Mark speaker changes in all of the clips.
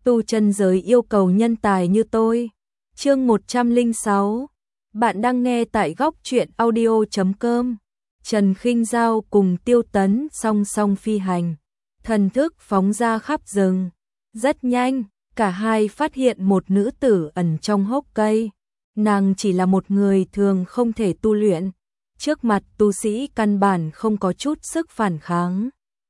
Speaker 1: tu chân giới yêu cầu nhân tài như tôi. Chương 106. Bạn đang nghe tại góc truyện audio.com. Trần Khinh Giao cùng Tiêu Tấn song song phi hành, thần thức phóng ra khắp rừng. Rất nhanh, cả hai phát hiện một nữ tử ẩn trong hốc cây. Nàng chỉ là một người thường không thể tu luyện, trước mặt tu sĩ căn bản không có chút sức phản kháng.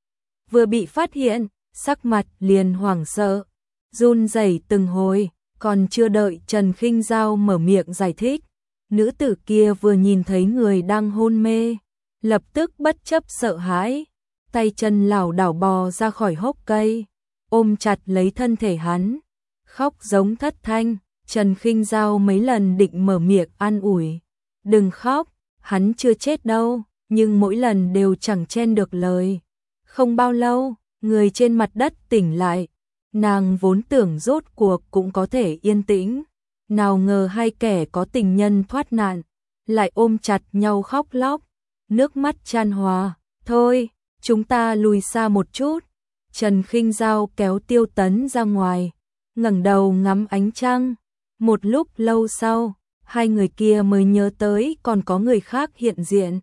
Speaker 1: Vừa bị phát hiện, sắc mặt liền hoảng sợ, run rẩy từng hồi, còn chưa đợi Trần Khinh Giao mở miệng giải thích, nữ tử kia vừa nhìn thấy người đang hôn mê, lập tức bất chấp sợ hãi, tay chân lảo đảo bò ra khỏi hốc cây, ôm chặt lấy thân thể hắn, khóc giống thất thanh. Trần Khinh Giao mấy lần định mở miệng an ủi, đừng khóc, hắn chưa chết đâu, nhưng mỗi lần đều chẳng chen được lời. Không bao lâu, người trên mặt đất tỉnh lại, nàng vốn tưởng rốt cuộc cũng có thể yên tĩnh, nào ngờ hai kẻ có tình nhân thoát nạn, lại ôm chặt nhau khóc lóc, nước mắt chan hòa. Thôi, chúng ta lùi xa một chút. Trần Khinh Giao kéo Tiêu Tấn ra ngoài, ngẩng đầu ngắm ánh trăng. Một lúc lâu sau, hai người kia mới nhớ tới còn có người khác hiện diện.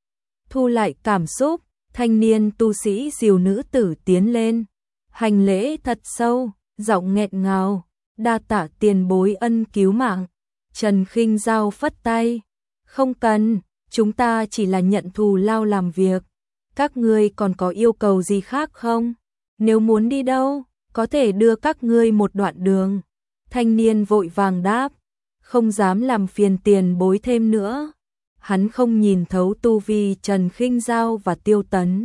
Speaker 1: Thu lại cảm xúc, thanh niên tu sĩ dìu nữ tử tiến lên, hành lễ thật sâu, giọng nghẹn ngào, đa tạ tiền bối ân cứu mạng. Trần Khinh Giao phất tay, không cần, chúng ta chỉ là nhận thù lao làm việc, các ngươi còn có yêu cầu gì khác không? Nếu muốn đi đâu, có thể đưa các ngươi một đoạn đường. Thanh niên vội vàng đáp, không dám làm phiền tiền bối thêm nữa. Hắn không nhìn thấu tu vi Trần Khinh Giao và Tiêu Tấn,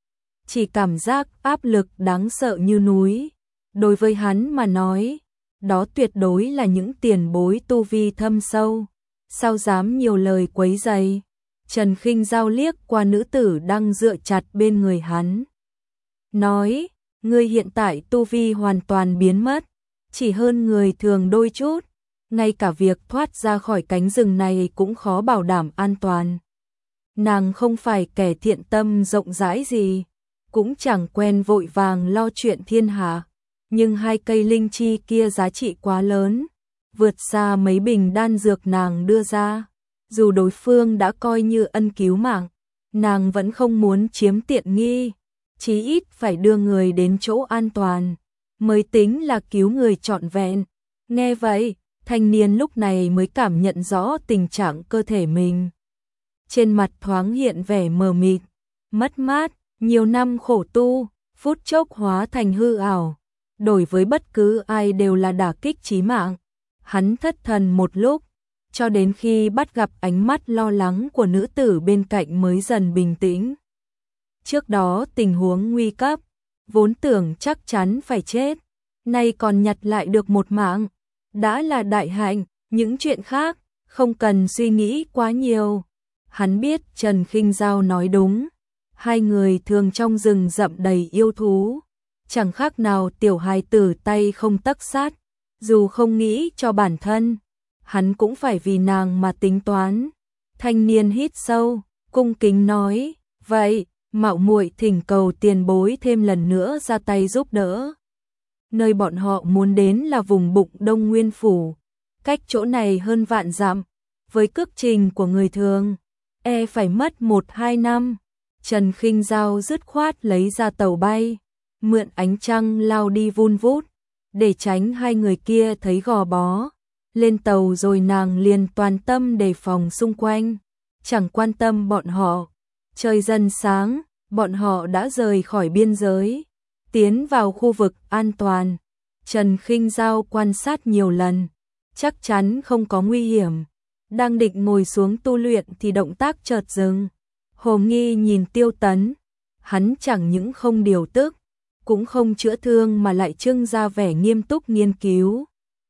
Speaker 1: chỉ cảm giác áp lực đáng sợ như núi. Đối với hắn mà nói, đó tuyệt đối là những tiền bối tu vi thâm sâu, sao dám nhiều lời quấy rầy. Trần Khinh Giao liếc qua nữ tử đang dựa chặt bên người hắn, nói, ngươi hiện tại tu vi hoàn toàn biến mất, chỉ hơn người thường đôi chút, ngay cả việc thoát ra khỏi cánh rừng này cũng khó bảo đảm an toàn. Nàng không phải kẻ thiện tâm rộng rãi gì, cũng chẳng quen vội vàng lo chuyện thiên hạ, nhưng hai cây linh chi kia giá trị quá lớn, vượt xa mấy bình đan dược nàng đưa ra. Dù đối phương đã coi như ân cứu mạng, nàng vẫn không muốn chiếm tiện nghi, chí ít phải đưa người đến chỗ an toàn, mới tính là cứu người trọn vẹn. Nghe vậy, thanh niên lúc này mới cảm nhận rõ tình trạng cơ thể mình. Trên mặt thoáng hiện vẻ mờ mịt, mất mát, nhiều năm khổ tu, phút chốc hóa thành hư ảo, đối với bất cứ ai đều là đả kích chí mạng. Hắn thất thần một lúc, cho đến khi bắt gặp ánh mắt lo lắng của nữ tử bên cạnh mới dần bình tĩnh. Trước đó tình huống nguy cấp, vốn tưởng chắc chắn phải chết, nay còn nhặt lại được một mạng, đã là đại hạnh, những chuyện khác, không cần suy nghĩ quá nhiều. Hắn biết Trần Khinh Giao nói đúng, hai người thường trong rừng rậm đầy yêu thú, chẳng khác nào tiểu hài tử tay không tấc sắt, dù không nghĩ cho bản thân, hắn cũng phải vì nàng mà tính toán. Thanh niên hít sâu, cung kính nói, vậy, mạo muội thỉnh cầu tiền bối thêm lần nữa ra tay giúp đỡ. Nơi bọn họ muốn đến là vùng Bụng Đông Nguyên Phủ, cách chỗ này hơn vạn dặm, với cước trình của người thường, phải mất 1-2 năm. Trần Khinh Giao dứt khoát lấy ra tàu bay, mượn ánh trăng lao đi vun vút, để tránh hai người kia thấy gò bó. Lên tàu rồi nàng liền toàn tâm đề phòng xung quanh, chẳng quan tâm bọn họ. Trời dần sáng, bọn họ đã rời khỏi biên giới, tiến vào khu vực an toàn. Trần Khinh Giao quan sát nhiều lần, chắc chắn không có nguy hiểm. Đang định ngồi xuống tu luyện thì động tác chợt dừng. Hồ nghi nhìn Tiêu Tấn, hắn chẳng những không điều tức, cũng không chữa thương mà lại trưng ra vẻ nghiêm túc nghiên cứu.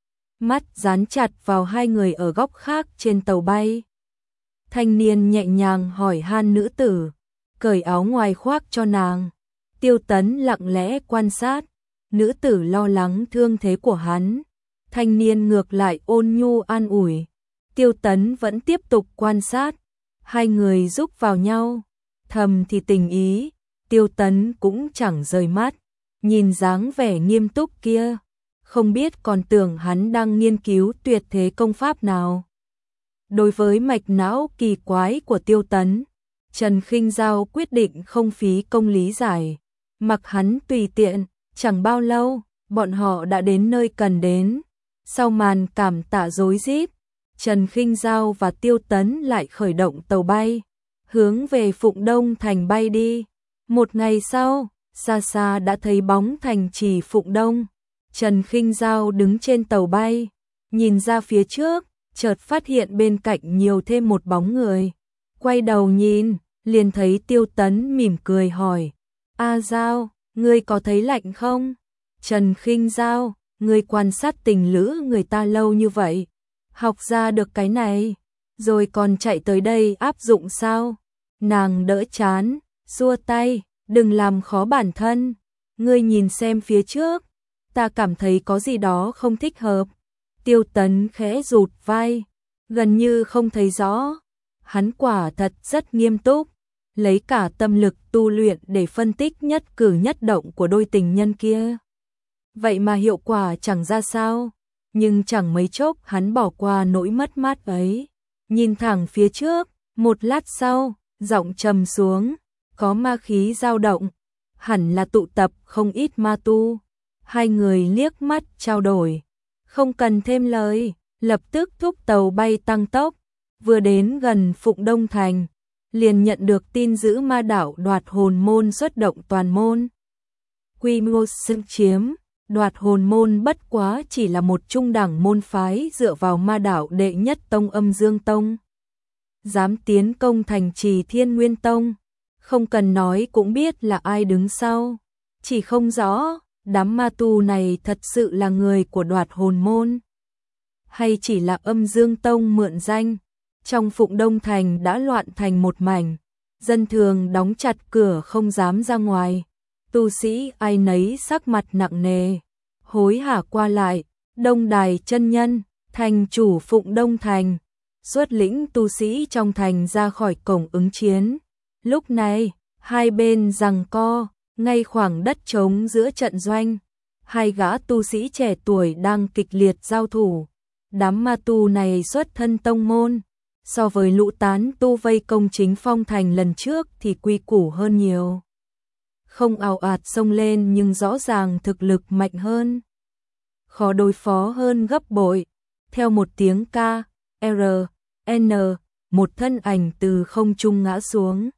Speaker 1: Mắt dán chặt vào hai người ở góc khác trên tàu bay. Thanh niên nhẹ nhàng hỏi han nữ tử, cởi áo ngoài khoác cho nàng. Tiêu Tấn lặng lẽ quan sát, nữ tử lo lắng thương thế của hắn. Thanh niên ngược lại ôn nhu an ủi. Tiêu Tấn vẫn tiếp tục quan sát, hai người giúp vào nhau, thầm thì tình ý. Tiêu Tấn cũng chẳng rời mắt, nhìn dáng vẻ nghiêm túc kia, không biết còn tưởng hắn đang nghiên cứu tuyệt thế công pháp nào. Đối với mạch não kỳ quái của Tiêu Tấn, Trần Khinh Giao quyết định không phí công lý giải, mặc hắn tùy tiện. Chẳng bao lâu, bọn họ đã đến nơi cần đến. Sau màn cảm tạ rối rít, Trần Khinh Giao và Tiêu Tấn lại khởi động tàu bay, hướng về Phụng Đông Thành bay đi. Một ngày sau, xa xa đã thấy bóng thành trì Phụng Đông. Trần Khinh Giao đứng trên tàu bay, nhìn ra phía trước, chợt phát hiện bên cạnh nhiều thêm một bóng người. Quay đầu nhìn, liền thấy Tiêu Tấn mỉm cười hỏi: "A Giao, ngươi có thấy lạnh không?" "Trần Khinh Giao, ngươi quan sát tình lữ người ta lâu như vậy, học ra được cái này, rồi còn chạy tới đây áp dụng sao?" Nàng đỡ chán, xua tay: "Đừng làm khó bản thân, ngươi nhìn xem phía trước, ta cảm thấy có gì đó không thích hợp." Tiêu Tấn khẽ rụt vai, gần như không thấy rõ. Hắn quả thật rất nghiêm túc, lấy cả tâm lực tu luyện để phân tích nhất cử nhất động của đôi tình nhân kia. Vậy mà hiệu quả chẳng ra sao, nhưng chẳng mấy chốc hắn bỏ qua nỗi mất mát ấy, nhìn thẳng phía trước. Một lát sau, giọng trầm xuống, có ma khí dao động, hẳn là tụ tập không ít ma tu. Hai người liếc mắt trao đổi, không cần thêm lời, lập tức thúc tàu bay tăng tốc. Vừa đến gần Phụng Đông Thành, liền nhận được tin giữ ma đạo Đoạt Hồn Môn xuất động toàn môn. Quy mô xâm chiếm, Đoạt Hồn Môn bất quá chỉ là một trung đẳng môn phái dựa vào ma đạo đệ nhất tông Âm Dương Tông. Dám tiến công thành trì Thiên Nguyên Tông, không cần nói cũng biết là ai đứng sau. Chỉ không rõ, đám ma tu này thật sự là người của Đoạt Hồn Môn, hay chỉ là Âm Dương Tông mượn danh. Trong Phụng Đông Thành đã loạn thành một mảnh, dân thường đóng chặt cửa không dám ra ngoài. Tu sĩ ai nấy sắc mặt nặng nề, hối hả qua lại. Đông Đài chân nhân, thành chủ Phụng Đông Thành, xuất lĩnh tu sĩ trong thành ra khỏi cổng ứng chiến. Lúc này, hai bên giằng co, ngay khoảng đất trống giữa trận doanh, hai gã tu sĩ trẻ tuổi đang kịch liệt giao thủ. Đám ma tu này xuất thân tông môn, so với lũ tán tu vây công Chính Phong Thành lần trước thì quy củ hơn nhiều. Không ào ạt xông lên nhưng rõ ràng thực lực mạnh hơn, khó đối phó hơn gấp bội. Theo một tiếng ca, R.N, một thân ảnh từ không trung ngã xuống.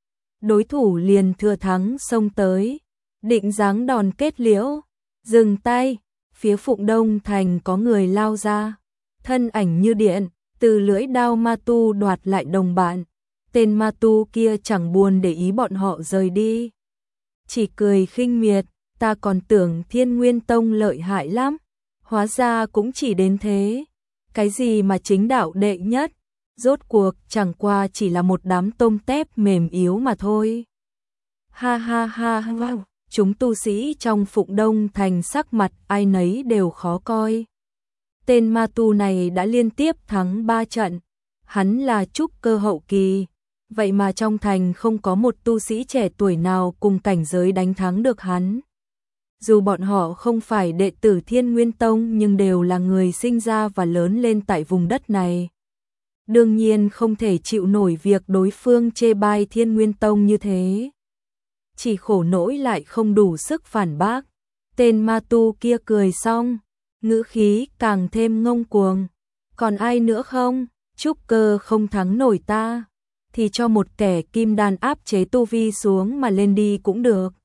Speaker 1: Đối thủ liền thừa thắng xông tới, định giáng đòn kết liễu. Dừng tay, phía Phụng Đông Thành có người lao ra, thân ảnh như điện, từ lưỡi đao ma tu đoạt lại đồng bạn. Tên ma tu kia chẳng buồn để ý bọn họ rời đi, chỉ cười khinh miệt: "Ta còn tưởng Thiên Nguyên Tông lợi hại lắm, hóa ra cũng chỉ đến thế. Cái gì mà chính đạo đệ nhất, rốt cuộc chẳng qua chỉ là một đám tôm tép mềm yếu mà thôi." Ha ha ha ha. Chúng tu sĩ trong Phụng Đông Thành sắc mặt ai nấy đều khó coi. Tên ma tu này đã liên tiếp thắng 3 trận, hắn là trúc cơ hậu kỳ, vậy mà trong thành không có một tu sĩ trẻ tuổi nào cùng cảnh giới đánh thắng được hắn. Dù bọn họ không phải đệ tử Thiên Nguyên Tông nhưng đều là người sinh ra và lớn lên tại vùng đất này. Đương nhiên không thể chịu nổi việc đối phương chê bai Thiên Nguyên Tông như thế. Chỉ khổ nỗi lại không đủ sức phản bác. Tên ma tu kia cười xong, ngữ khí càng thêm ngông cuồng: "Còn ai nữa không? Trúc cơ không thắng nổi ta, thì cho một kẻ kim đan áp chế tu vi xuống mà lên đi cũng được."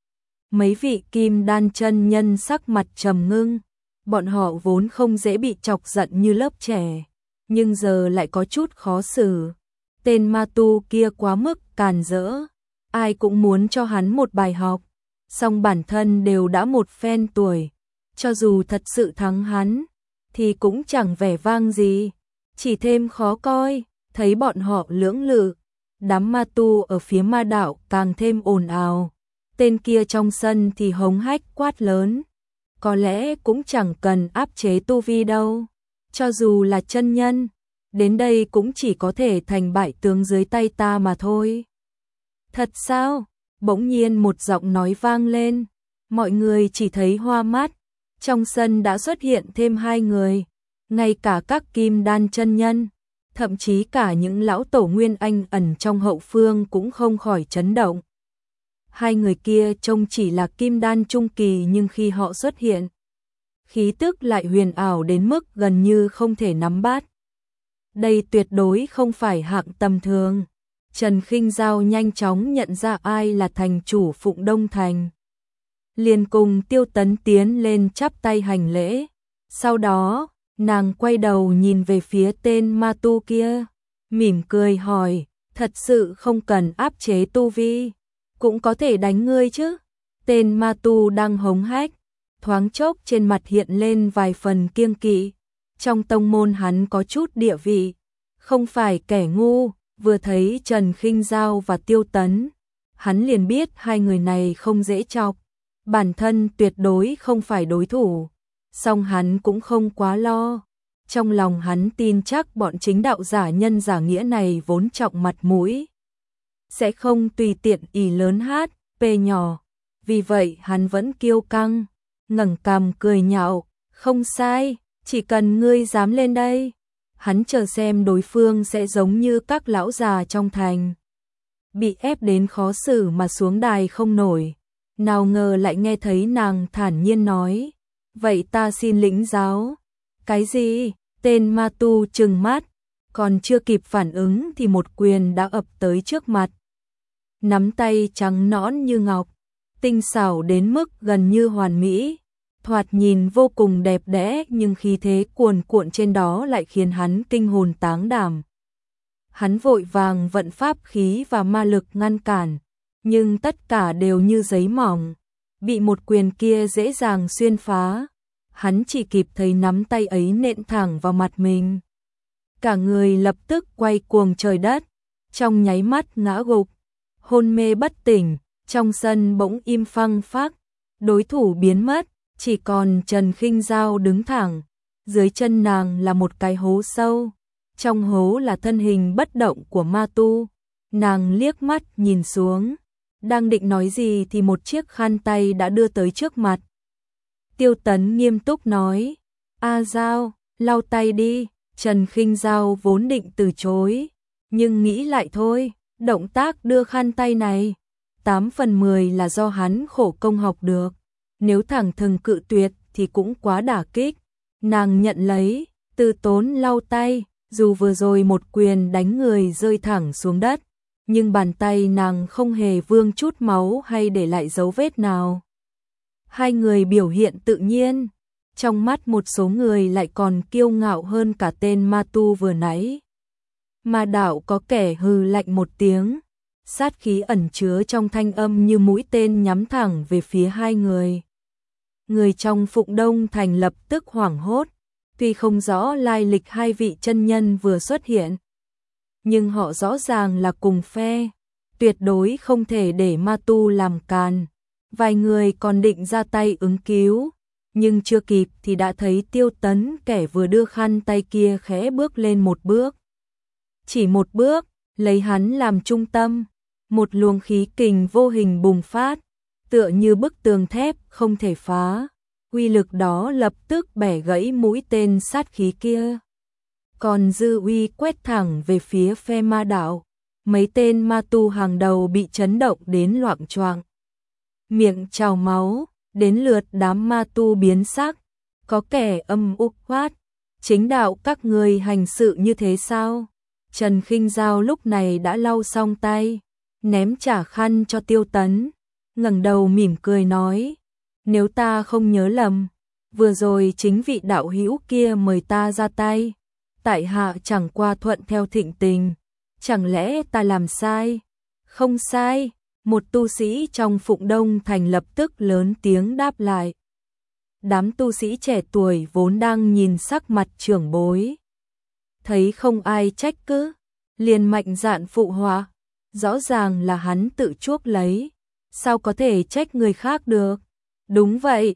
Speaker 1: Mấy vị kim đan chân nhân sắc mặt trầm ngưng, bọn họ vốn không dễ bị chọc giận như lớp trẻ, nhưng giờ lại có chút khó xử. Tên ma tu kia quá mức càn rỡ, ai cũng muốn cho hắn một bài học, song bản thân đều đã một phen tuổi, cho dù thật sự thắng hắn, thì cũng chẳng vẻ vang gì, chỉ thêm khó coi. Thấy bọn họ lưỡng lự, đám ma tu ở phía ma đạo càng thêm ồn ào. Tên kia trong sân thì hống hách quát lớn: "Có lẽ cũng chẳng cần áp chế tu vi đâu, cho dù là chân nhân, đến đây cũng chỉ có thể thành bại tướng dưới tay ta mà thôi." "Thật sao?" Bỗng nhiên một giọng nói vang lên, mọi người chỉ thấy hoa mắt. Trong sân đã xuất hiện thêm 2 người, ngay cả các kim đan chân nhân, thậm chí cả những lão tổ nguyên anh ẩn trong hậu phương cũng không khỏi chấn động. 2 người kia trông chỉ là kim đan trung kỳ nhưng khi họ xuất hiện, khí tức lại huyền ảo đến mức gần như không thể nắm bắt. Đây tuyệt đối không phải hạng tầm thường. Trần Khinh Giao nhanh chóng nhận ra ai là thành chủ Phụng Đông Thành. Liền cùng Tiêu Tấn tiến lên chắp tay hành lễ. Sau đó, nàng quay đầu nhìn về phía tên ma tu kia, mỉm cười hỏi, thật sự không cần áp chế tu vi, cũng có thể đánh ngươi chứ. Tên ma tu đang hống hách, thoáng chốc trên mặt hiện lên vài phần kiêng kỵ. Trong tông môn hắn có chút địa vị, không phải kẻ ngu, vừa thấy Trần Khinh Giao và Tiêu Tấn, hắn liền biết 2 người này không dễ chọc, bản thân tuyệt đối không phải đối thủ, song hắn cũng không quá lo. Trong lòng hắn tin chắc bọn chính đạo giả nhân giả nghĩa này vốn trọng mặt mũi, sẽ không tùy tiện ỷ lớn hát, pê nhỏ, vì vậy hắn vẫn kiêu căng, ngẩng cằm cười nhạo, không sai, chỉ cần ngươi dám lên đây. Hắn chờ xem đối phương sẽ giống như các lão già trong thành, bị ép đến khó xử mà xuống đài không nổi. Nào ngờ lại nghe thấy nàng thản nhiên nói, vậy ta xin lĩnh giáo. Cái gì? Tên ma tu trừng mắt, còn chưa kịp phản ứng thì một quyền đã ập tới trước mặt. Nắm tay trắng nõn như ngọc, tinh xảo đến mức gần như hoàn mỹ, thoạt nhìn vô cùng đẹp đẽ nhưng khí thế cuồn cuộn trên đó lại khiến hắn kinh hồn táng đảm. Hắn vội vàng vận pháp khí và ma lực ngăn cản, nhưng tất cả đều như giấy mỏng, bị một quyền kia dễ dàng xuyên phá. Hắn chỉ kịp thấy nắm tay ấy nện thẳng vào mặt mình. Cả người lập tức quay cuồng trời đất, trong nháy mắt ngã gục, hôn mê bất tỉnh, trong sân bỗng im phăng phắc, đối thủ biến mất, chỉ còn Trần Khinh Giao đứng thẳng, dưới chân nàng là một cái hố sâu, trong hố là thân hình bất động của ma tu. Nàng liếc mắt nhìn xuống, đang định nói gì thì một chiếc khăn tay đã đưa tới trước mặt. Tiêu Tấn nghiêm túc nói, A Giao, lau tay đi. Trần Khinh Giao vốn định từ chối, nhưng nghĩ lại thôi, động tác đưa khăn tay này, 8 phần 10 là do hắn khổ công học được. Nếu thẳng thừng cự tuyệt thì cũng quá đả kích. Nàng nhận lấy, từ tốn lau tay, dù vừa rồi một quyền đánh người rơi thẳng xuống đất, nhưng bàn tay nàng không hề vương chút máu hay để lại dấu vết nào. 2 người biểu hiện tự nhiên, trong mắt một số người lại còn kiêu ngạo hơn cả tên ma tu vừa nãy. Ma đạo có kẻ hừ lạnh một tiếng, sát khí ẩn chứa trong thanh âm như mũi tên nhắm thẳng về phía 2 người. Người trong Phụng Đông Thành lập tức hoảng hốt, tuy không rõ lai lịch 2 vị chân nhân vừa xuất hiện, nhưng họ rõ ràng là cùng phe, tuyệt đối không thể để ma tu làm càn. Vài người còn định ra tay ứng cứu, nhưng chưa kịp thì đã thấy Tiêu Tấn kẻ vừa đưa khăn tay kia khẽ bước lên một bước. Chỉ một bước, lấy hắn làm trung tâm, một luồng khí kình vô hình bùng phát, tựa như bức tường thép không thể phá. Uy lực đó lập tức bẻ gãy mũi tên sát khí kia. Còn dư uy quét thẳng về phía phe ma đạo, mấy tên ma tu hàng đầu bị chấn động đến loạng choạng, miệng trào máu. Đến lượt đám ma tu biến sắc, có kẻ âm ục quát, chính đạo các người hành sự như thế sao? Trần Khinh Giao lúc này đã lau xong tay, ném trả khăn cho Tiêu Tấn, ngẩng đầu mỉm cười nói, nếu ta không nhớ lầm, vừa rồi chính vị đạo hữu kia mời ta ra tay, tại hạ chẳng qua thuận theo thịnh tình, chẳng lẽ ta làm sai? Không sai. Một tu sĩ trong Phụng Đông Thành lập tức lớn tiếng đáp lại. Đám tu sĩ trẻ tuổi vốn đang nhìn sắc mặt trưởng bối, thấy không ai trách cứ, liền mạnh dạn phụ họa, rõ ràng là hắn tự chuốc lấy, sao có thể trách người khác được? Đúng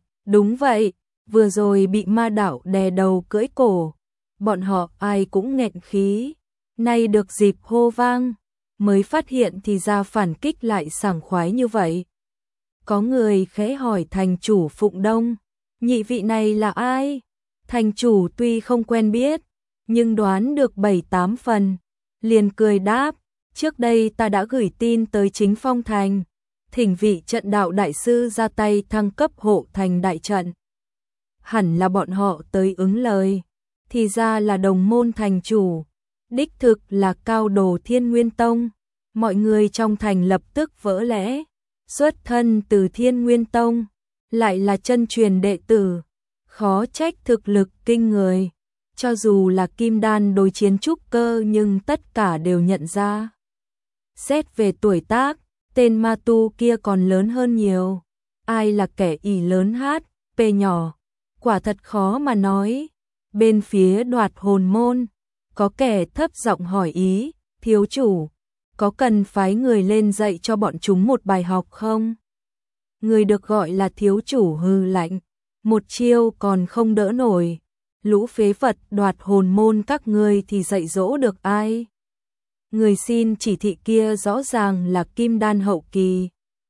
Speaker 1: vậy, vừa rồi bị ma đạo đè đầu cưỡi cổ, bọn họ ai cũng nghẹn khí, nay được dịp hô vang, mới phát hiện thì ra phản kích lại sảng khoái như vậy. Có người khẽ hỏi thành chủ Phụng Đông, nhị vị này là ai? Thành chủ tuy không quen biết, nhưng đoán được 7-8 phần, liền cười đáp, trước đây ta đã gửi tin tới Chính Phong Thành, thỉnh vị trận đạo đại sư ra tay thăng cấp hộ thành đại trận. Hẳn là bọn họ tới ứng lời, thì ra là đồng môn thành chủ, đích thực là cao đồ Thiên Nguyên Tông. Mọi người trong thành lập tức vỡ lẽ, xuất thân từ Thiên Nguyên Tông, lại là chân truyền đệ tử, khó trách thực lực kinh người. Cho dù là kim đan đối chiến trúc cơ nhưng tất cả đều nhận ra. Xét về tuổi tác, tên ma tu kia còn lớn hơn nhiều. Ai là kẻ ỷ lớn HP nhỏ, quả thật khó mà nói. Bên phía Đoạt Hồn môn, có kẻ thấp giọng hỏi ý, thiếu chủ, có cần phái người lên dạy cho bọn chúng một bài học không? Người được gọi là thiếu chủ hừ lạnh, một chiêu còn không đỡ nổi. Lũ phế vật Đoạt Hồn môn các ngươi thì dạy dỗ được ai? Người xin chỉ thị kia rõ ràng là kim đan hậu kỳ.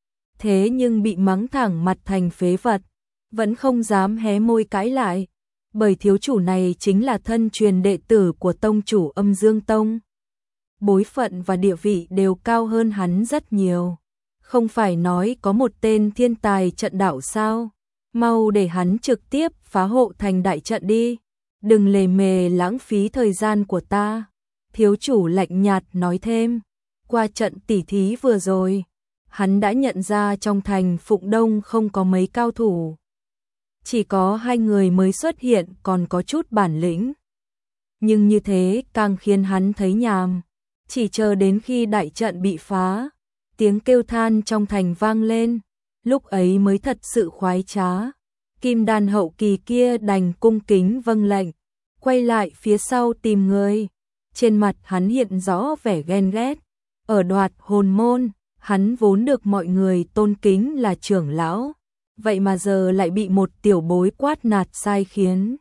Speaker 1: Thế nhưng bị mắng thẳng mặt thành phế vật, vẫn không dám hé môi cãi lại, bởi thiếu chủ này chính là thân truyền đệ tử của tông chủ Âm Dương Tông. Bối phận và địa vị đều cao hơn hắn rất nhiều. Không phải nói có một tên thiên tài trận đạo sao? Mau để hắn trực tiếp phá hộ thành đại trận đi. Đừng lề mề lãng phí thời gian của ta. Thiếu chủ lạnh nhạt nói thêm. Qua trận tỉ thí vừa rồi, hắn đã nhận ra trong thành Phụng Đông không có mấy cao thủ. Chỉ có 2 người mới xuất hiện còn có chút bản lĩnh. Nhưng như thế càng khiến hắn thấy nhàm. Chỉ chờ đến khi đại trận bị phá, tiếng kêu than trong thành vang lên, lúc ấy mới thật sự khoái trá. Kim đan hậu kỳ kia đành cung kính vâng lệnh, quay lại phía sau tìm người. Trên mặt hắn hiện rõ vẻ ghen ghét. Ở Đoạt Hồn môn, hắn vốn được mọi người tôn kính là trưởng lão, vậy mà giờ lại bị một tiểu bối quát nạt sai khiến.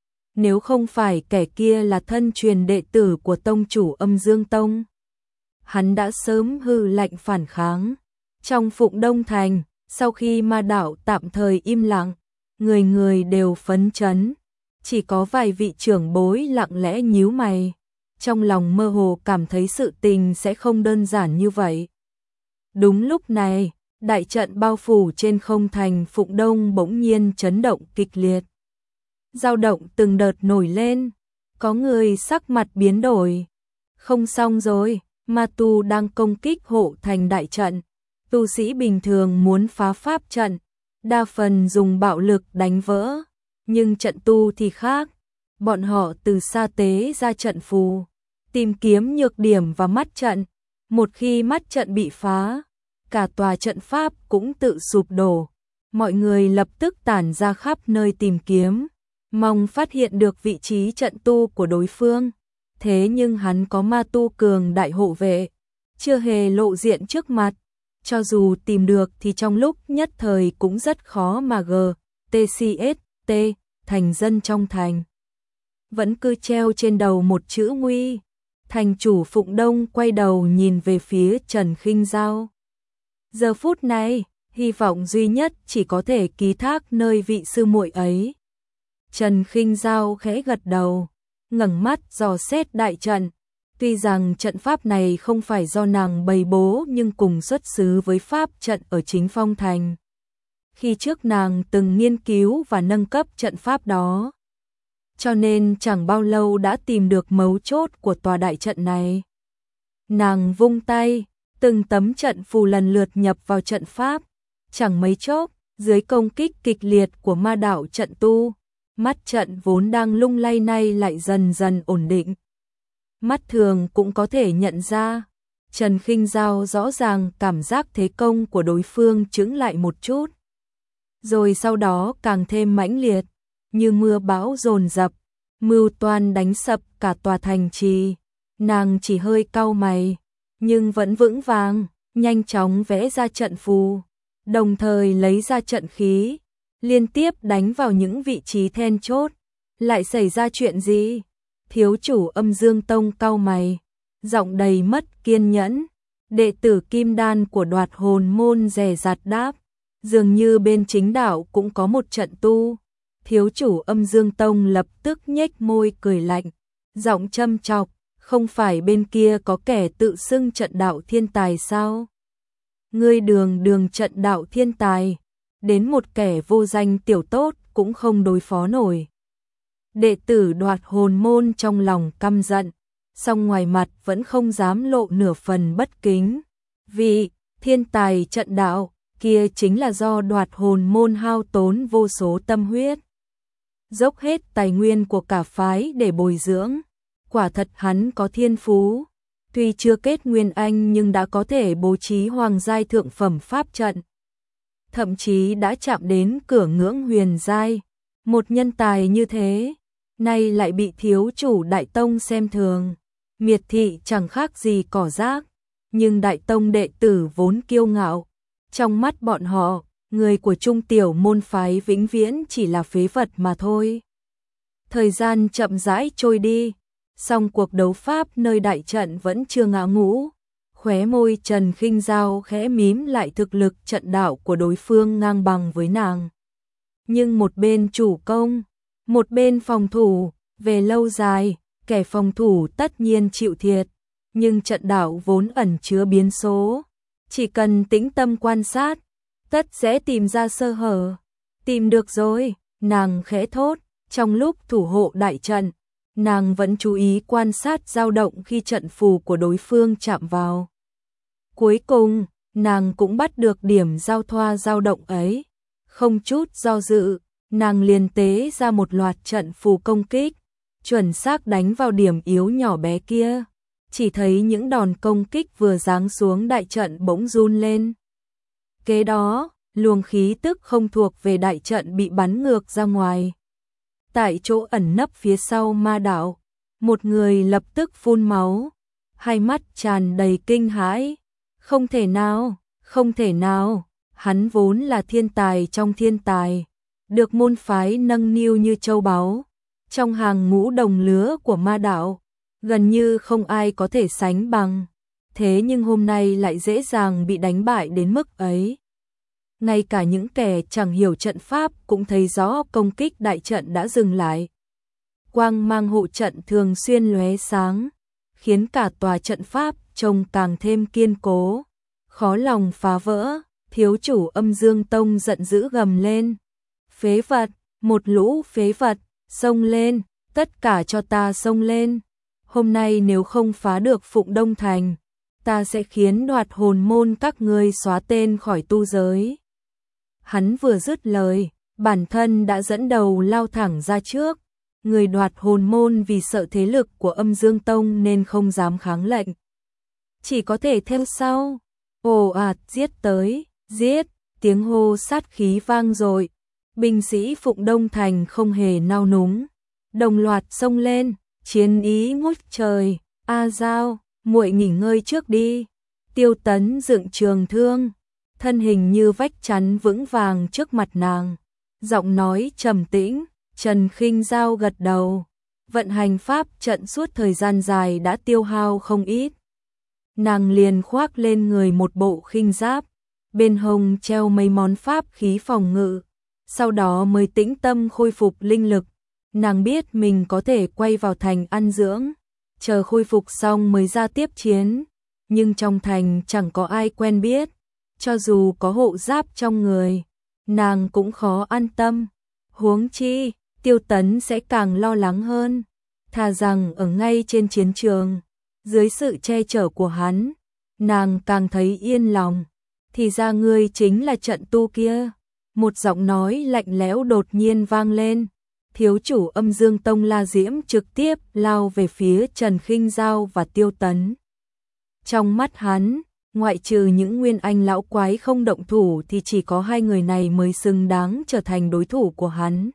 Speaker 1: Nếu không phải kẻ kia là thân truyền đệ tử của tông chủ Âm Dương Tông, hắn đã sớm hừ lạnh phản kháng. Trong Phụng Đông Thành, sau khi ma đạo tạm thời im lặng, người người đều phấn chấn. Chỉ có vài vị trưởng bối lặng lẽ nhíu mày, trong lòng mơ hồ cảm thấy sự tình sẽ không đơn giản như vậy. Đúng lúc này, đại trận bao phủ trên không thành Phụng Đông bỗng nhiên chấn động kịch liệt. Dao động từng đợt nổi lên, có người sắc mặt biến đổi. Không xong rồi, ma tu đang công kích hộ thành đại trận. Tu sĩ bình thường muốn phá pháp trận, đa phần dùng bạo lực đánh vỡ, nhưng trận tu thì khác. Bọn họ từ xa tế ra trận phù, tìm kiếm nhược điểm và mắt trận. Một khi mắt trận bị phá, cả tòa trận pháp cũng tự sụp đổ. Mọi người lập tức tản ra khắp nơi tìm kiếm, mong phát hiện được vị trí trận tu của đối phương. Thế nhưng hắn có ma tu cường đại hộ vệ, chưa hề lộ diện trước mặt. Cho dù tìm được thì trong lúc nhất thời cũng rất khó mà TCST, thành dân trong thành vẫn cứ treo trên đầu một chữ nguy. Thành chủ Phụng Đông quay đầu nhìn về phía Trần Khinh Giao. Giờ phút này, hy vọng duy nhất chỉ có thể ký thác nơi vị sư muội ấy. Trần Khinh Giao khẽ gật đầu, ngẩng mắt dò xét đại trận. Tuy rằng trận pháp này không phải do nàng bày bố nhưng cùng xuất xứ với pháp trận ở Chính Phong Thành. Khi trước nàng từng nghiên cứu và nâng cấp trận pháp đó, cho nên chẳng bao lâu đã tìm được mấu chốt của tòa đại trận này. Nàng vung tay, từng tấm trận phù lần lượt nhập vào trận pháp. Chẳng mấy chốc, dưới công kích kịch liệt của ma đạo trận tu, mắt trận vốn đang lung lay nay lại dần dần ổn định. Mắt thường cũng có thể nhận ra, Trần Khinh Giao rõ ràng cảm giác thế công của đối phương chững lại một chút. Rồi sau đó càng thêm mãnh liệt, như mưa bão dồn dập, mưu toan đánh sập cả tòa thành trì. Nàng chỉ hơi cau mày, nhưng vẫn vững vàng, nhanh chóng vẽ ra trận phù, đồng thời lấy ra trận khí, liên tiếp đánh vào những vị trí then chốt. Lại xảy ra chuyện gì? Thiếu chủ Âm Dương Tông cau mày, giọng đầy mất kiên nhẫn. Đệ tử Kim Đan của Đoạt Hồn môn dè dặt đáp, dường như bên chính đạo cũng có một trận tu, Thiếu chủ Âm Dương Tông lập tức nhếch môi cười lạnh, giọng châm chọc, không phải bên kia có kẻ tự xưng trận đạo thiên tài sao? Ngươi đường đường trận đạo thiên tài, đến một kẻ vô danh tiểu tốt cũng không đối phó nổi. Đệ tử Đoạt Hồn môn trong lòng căm giận, song ngoài mặt vẫn không dám lộ nửa phần bất kính. Vì thiên tài trận đạo kia chính là do Đoạt Hồn môn hao tốn vô số tâm huyết, dốc hết tài nguyên của cả phái để bồi dưỡng. Quả thật hắn có thiên phú, tuy chưa kết nguyên anh nhưng đã có thể bố trí hoàng giai thượng phẩm pháp trận, thậm chí đã chạm đến cửa ngưỡng huyền giai. Một nhân tài như thế, nay lại bị thiếu chủ Đại Tông xem thường, miệt thị chẳng khác gì cỏ rác. Nhưng Đại Tông đệ tử vốn kiêu ngạo, trong mắt bọn họ, người của trung tiểu môn phái vĩnh viễn chỉ là phế vật mà thôi. Thời gian chậm rãi trôi đi, song cuộc đấu pháp nơi đại trận vẫn chưa ngã ngũ. Khóe môi Trần Khinh Dao khẽ mím lại, thực lực trận đạo của đối phương ngang bằng với nàng. Nhưng một bên chủ công, một bên phòng thủ, về lâu dài, kẻ phòng thủ tất nhiên chịu thiệt. Nhưng trận đạo vốn ẩn chứa biến số, chỉ cần tĩnh tâm quan sát, tất sẽ tìm ra sơ hở. Tìm được rồi, nàng khẽ thốt, trong lúc thủ hộ đại trận, nàng vẫn chú ý quan sát dao động khi trận phù của đối phương chạm vào. Cuối cùng, nàng cũng bắt được điểm giao thoa dao động ấy. Không chút do dự, nàng liền tế ra một loạt trận phù công kích, chuẩn xác đánh vào điểm yếu nhỏ bé kia. Chỉ thấy những đòn công kích vừa giáng xuống đại trận bỗng run lên. Kế đó, luồng khí tức không thuộc về đại trận bị bắn ngược ra ngoài. Tại chỗ ẩn nấp phía sau ma đạo, một người lập tức phun máu, hai mắt tràn đầy kinh hãi. Không thể nào, không thể nào, hắn vốn là thiên tài trong thiên tài, được môn phái nâng niu như châu báu. Trong hàng ngũ đồng lứa của ma đạo, gần như không ai có thể sánh bằng. Thế nhưng hôm nay lại dễ dàng bị đánh bại đến mức ấy. Ngay cả những kẻ chẳng hiểu trận pháp cũng thấy rõ công kích đại trận đã dừng lại. Quang mang hộ trận thường xuyên lóe sáng, khiến cả tòa trận pháp trông càng thêm kiên cố, khó lòng phá vỡ. Thiếu chủ Âm Dương Tông giận dữ gầm lên. Phế vật, một lũ phế vật, xông lên, tất cả cho ta xông lên. Hôm nay nếu không phá được Phụng Đông Thành, ta sẽ khiến Đoạt Hồn môn các ngươi xóa tên khỏi tu giới. Hắn vừa dứt lời, bản thân đã dẫn đầu lao thẳng ra trước. Người Đoạt Hồn môn vì sợ thế lực của Âm Dương Tông nên không dám kháng lệnh, chỉ có thể theo sau. Ồ ạt giết tới, giết, tiếng hô sát khí vang dội. Binh sĩ Phụng Đông Thành không hề nao núng, đồng loạt xông lên, chiến ý ngút trời. A Giao, muội nghỉ ngơi trước đi. Tiêu Tấn dựng trường thương, thân hình như vách chắn vững vàng trước mặt nàng, giọng nói trầm tĩnh. Trần Khinh Dao gật đầu, vận hành pháp trận suốt thời gian dài đã tiêu hao không ít. Nàng liền khoác lên người một bộ khinh giáp, bên hông treo mấy món pháp khí phòng ngự, sau đó mới tĩnh tâm khôi phục linh lực. Nàng biết mình có thể quay vào thành ăn dưỡng, chờ khôi phục xong mới ra tiếp chiến. Nhưng trong thành chẳng có ai quen biết, cho dù có hộ giáp trong người, nàng cũng khó an tâm. Huống chi, Tiêu Tấn sẽ càng lo lắng hơn, thà rằng ở ngay trên chiến trường, dưới sự che chở của hắn, nàng càng thấy yên lòng. Thì ra ngươi chính là trận tu kia. Một giọng nói lạnh lẽo đột nhiên vang lên. Thiếu chủ Âm Dương Tông La Diễm trực tiếp lao về phía Trần Khinh Dao và Tiêu Tấn. Trong mắt hắn, ngoại trừ những nguyên anh lão quái không động thủ thì chỉ có hai người này mới xứng đáng trở thành đối thủ của hắn.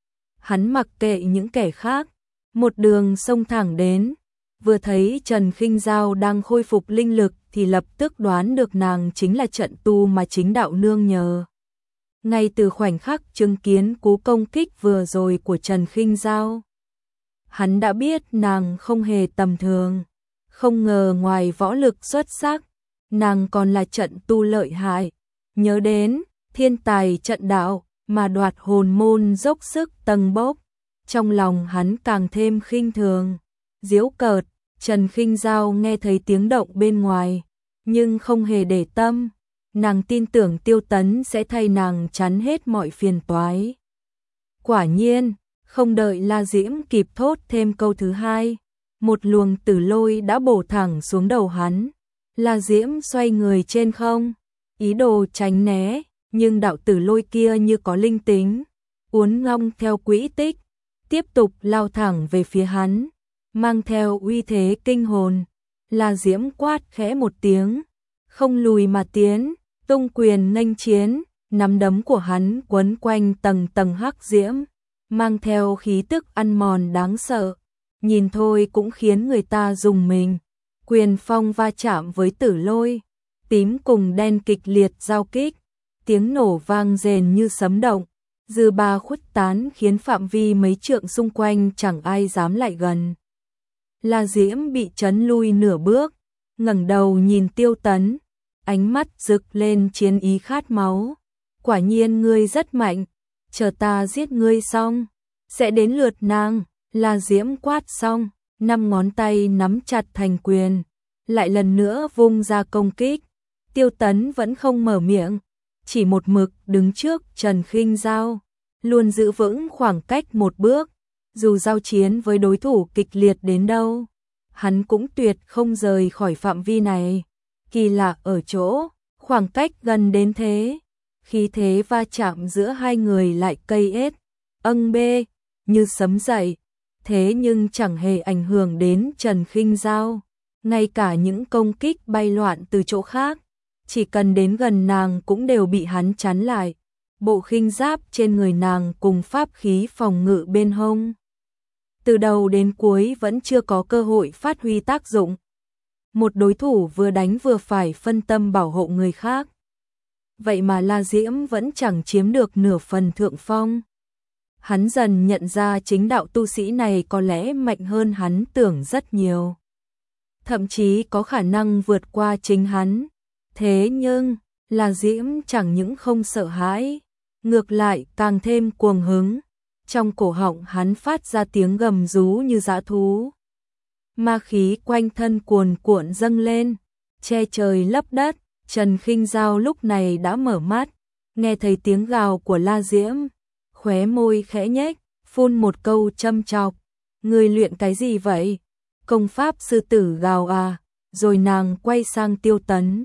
Speaker 1: Hắn mặc kệ những kẻ khác, một đường xông thẳng đến, vừa thấy Trần Khinh Dao đang khôi phục linh lực thì lập tức đoán được nàng chính là trận tu mà chính đạo nương nhờ. Ngay từ khoảnh khắc chứng kiến cú công kích vừa rồi của Trần Khinh Dao, hắn đã biết nàng không hề tầm thường. Không ngờ ngoài võ lực xuất sắc, nàng còn là trận tu lợi hại. Nhớ đến thiên tài trận đạo, mà đoạt hồn môn dốc sức tầng bốc. Trong lòng hắn càng thêm khinh thường, giễu cợt. Trần Khinh Dao nghe thấy tiếng động bên ngoài, nhưng không hề để tâm. Nàng tin tưởng Tiêu Tấn sẽ thay nàng chắn hết mọi phiền toái. Quả nhiên, không đợi La Diễm kịp thốt thêm câu thứ hai, một luồng tử lôi đã bổ thẳng xuống đầu hắn. La Diễm xoay người trên không, ý đồ tránh né, nhưng đạo tử lôi kia như có linh tính, uốn ngong theo quỹ tích, tiếp tục lao thẳng về phía hắn, mang theo uy thế kinh hồn. La Diễm quát khẽ một tiếng, không lùi mà tiến, tung quyền nghênh chiến, nắm đấm của hắn quấn quanh tầng tầng hắc diễm, mang theo khí tức ăn mòn đáng sợ, nhìn thôi cũng khiến người ta rùng mình. Quyền phong va chạm với tử lôi, tím cùng đen kịch liệt giao kích, tiếng nổ vang rền như sấm động, dư ba khuếch tán khiến phạm vi mấy trượng xung quanh chẳng ai dám lại gần. La Diễm bị chấn lui nửa bước, ngẩng đầu nhìn Tiêu Tấn, ánh mắt rực lên chiến ý khát máu. Quả nhiên ngươi rất mạnh, chờ ta giết ngươi xong, sẽ đến lượt nàng. La Diễm quát xong, 5 ngón tay nắm chặt thành quyền, lại lần nữa vung ra công kích. Tiêu Tấn vẫn không mở miệng, chỉ một mực đứng trước Trần Khinh Dao, luôn giữ vững khoảng cách một bước. Dù giao chiến với đối thủ kịch liệt đến đâu, hắn cũng tuyệt không rời khỏi phạm vi này. Kỳ lạ ở chỗ, khoảng cách gần đến thế, khí thế va chạm giữa hai người lại cây ết, âng bê, như sấm dậy. Thế nhưng chẳng hề ảnh hưởng đến Trần Khinh Dao, ngay cả những công kích bay loạn từ chỗ khác, chỉ cần đến gần nàng cũng đều bị hắn chắn lại. Bộ khinh giáp trên người nàng cùng pháp khí phòng ngự bên hông, từ đầu đến cuối vẫn chưa có cơ hội phát huy tác dụng. Một đối thủ vừa đánh vừa phải phân tâm bảo hộ người khác. Vậy mà La Diễm vẫn chẳng chiếm được nửa phần thượng phong. Hắn dần nhận ra chính đạo tu sĩ này có lẽ mạnh hơn hắn tưởng rất nhiều. Thậm chí có khả năng vượt qua chính hắn. Thế nhưng, La Diễm chẳng những không sợ hãi, ngược lại càng thêm cuồng hứng. Trong cổ họng hắn phát ra tiếng gầm rú như dã thú. Ma khí quanh thân cuồn cuộn dâng lên, che trời lấp đất. Trần Khinh Dao lúc này đã mở mắt, nghe thấy tiếng gào của La Diễm, khóe môi khẽ nhếch, phun một câu châm chọc. Ngươi luyện cái gì vậy? Công pháp sư tử gào à? Rồi nàng quay sang Tiêu Tấn.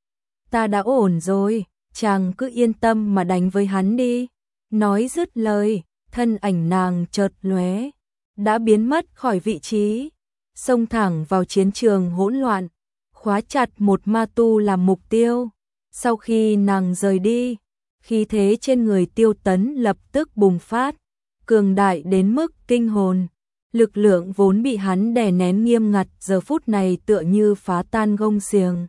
Speaker 1: Ta đã ổn rồi, chàng cứ yên tâm mà đánh với hắn đi. Nói dứt lời, thân ảnh nàng chợt lóe, đã biến mất khỏi vị trí, xông thẳng vào chiến trường hỗn loạn, khóa chặt một ma tu làm mục tiêu. Sau khi nàng rời đi, khí thế trên người Tiêu Tấn lập tức bùng phát, cường đại đến mức kinh hồn. Lực lượng vốn bị hắn đè nén nghiêm ngặt giờ phút này tựa như phá tan gông xiềng,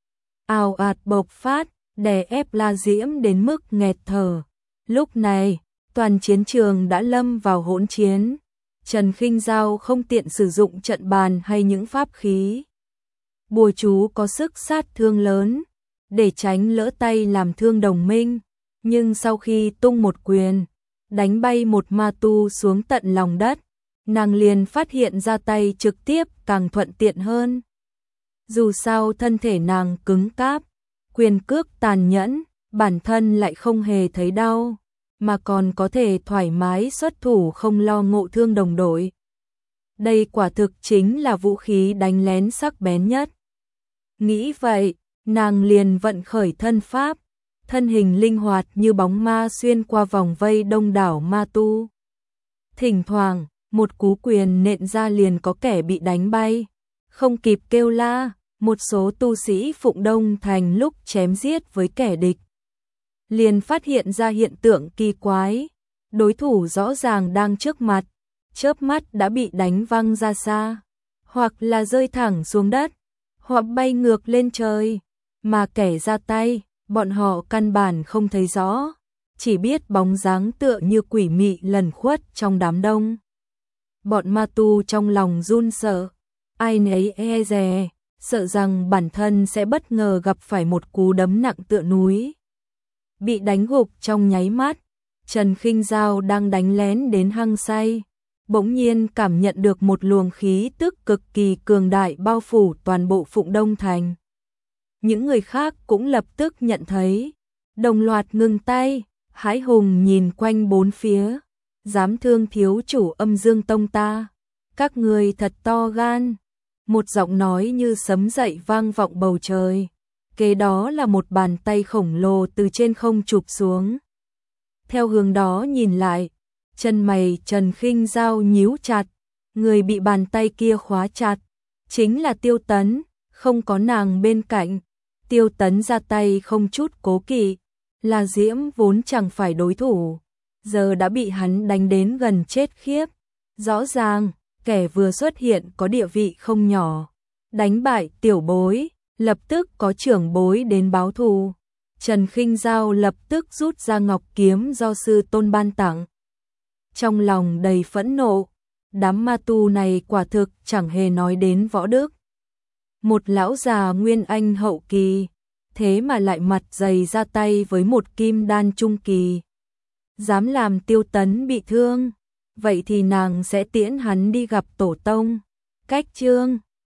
Speaker 1: ào ạt bộc phát, đè ép La Diễm đến mức nghẹt thở. Lúc này, toàn chiến trường đã lâm vào hỗn chiến. Trần Khinh Dao không tiện sử dụng trận bàn hay những pháp khí, bùa chú có sức sát thương lớn, để tránh lỡ tay làm thương đồng minh. Nhưng sau khi tung một quyền, đánh bay một ma tu xuống tận lòng đất, nàng liền phát hiện ra tay trực tiếp càng thuận tiện hơn. Dù sao thân thể nàng cứng cáp, quyền cước tàn nhẫn, bản thân lại không hề thấy đau, mà còn có thể thoải mái xuất thủ không lo ngộ thương đồng đội. Đây quả thực chính là vũ khí đánh lén sắc bén nhất. Nghĩ vậy, nàng liền vận khởi thân pháp, thân hình linh hoạt như bóng ma xuyên qua vòng vây đông đảo ma tu. Thỉnh thoảng, một cú quyền nện ra liền có kẻ bị đánh bay, không kịp kêu la. Một số tu sĩ Phụng Đông Thành lúc chém giết với kẻ địch, liền phát hiện ra hiện tượng kỳ quái, đối thủ rõ ràng đang trước mặt, chớp mắt đã bị đánh văng ra xa, hoặc là rơi thẳng xuống đất, hoặc bay ngược lên trời, mà kẻ ra tay, bọn họ căn bản không thấy rõ, chỉ biết bóng dáng tựa như quỷ mị lẩn khuất trong đám đông. Bọn ma tu trong lòng run sợ, ai nấy e dè, sợ rằng bản thân sẽ bất ngờ gặp phải một cú đấm nặng tựa núi, bị đánh gục trong nháy mắt. Trần Khinh Dao đang đánh lén đến hăng say, bỗng nhiên cảm nhận được một luồng khí tức cực kỳ cường đại bao phủ toàn bộ Phụng Đông Thành. Những người khác cũng lập tức nhận thấy, đồng loạt ngừng tay, hãi hùng nhìn quanh bốn phía, dám thương thiếu chủ Âm Dương Tông ta, các người thật to gan. Một giọng nói như sấm dậy vang vọng bầu trời, kế đó là một bàn tay khổng lồ từ trên không chụp xuống. Theo hướng đó nhìn lại, chân mày Trần Khinh Dao nhíu chặt, người bị bàn tay kia khóa chặt, chính là Tiêu Tấn, không có nàng bên cạnh. Tiêu Tấn ra tay không chút cố kỵ, La Diễm vốn chẳng phải đối thủ, giờ đã bị hắn đánh đến gần chết khiếp. Rõ ràng, kẻ vừa xuất hiện có địa vị không nhỏ, đánh bại tiểu bối, lập tức có trưởng bối đến báo thù. Trần Khinh Dao lập tức rút ra ngọc kiếm do sư tôn ban tặng. Trong lòng đầy phẫn nộ, đám ma tu này quả thực chẳng hề nói đến võ đức. Một lão già nguyên anh hậu kỳ, thế mà lại mặt dày ra tay với một kim đan trung kỳ. Dám làm Tiêu Tấn bị thương, vậy thì nàng sẽ tiễn hắn đi gặp tổ tông. Cách chương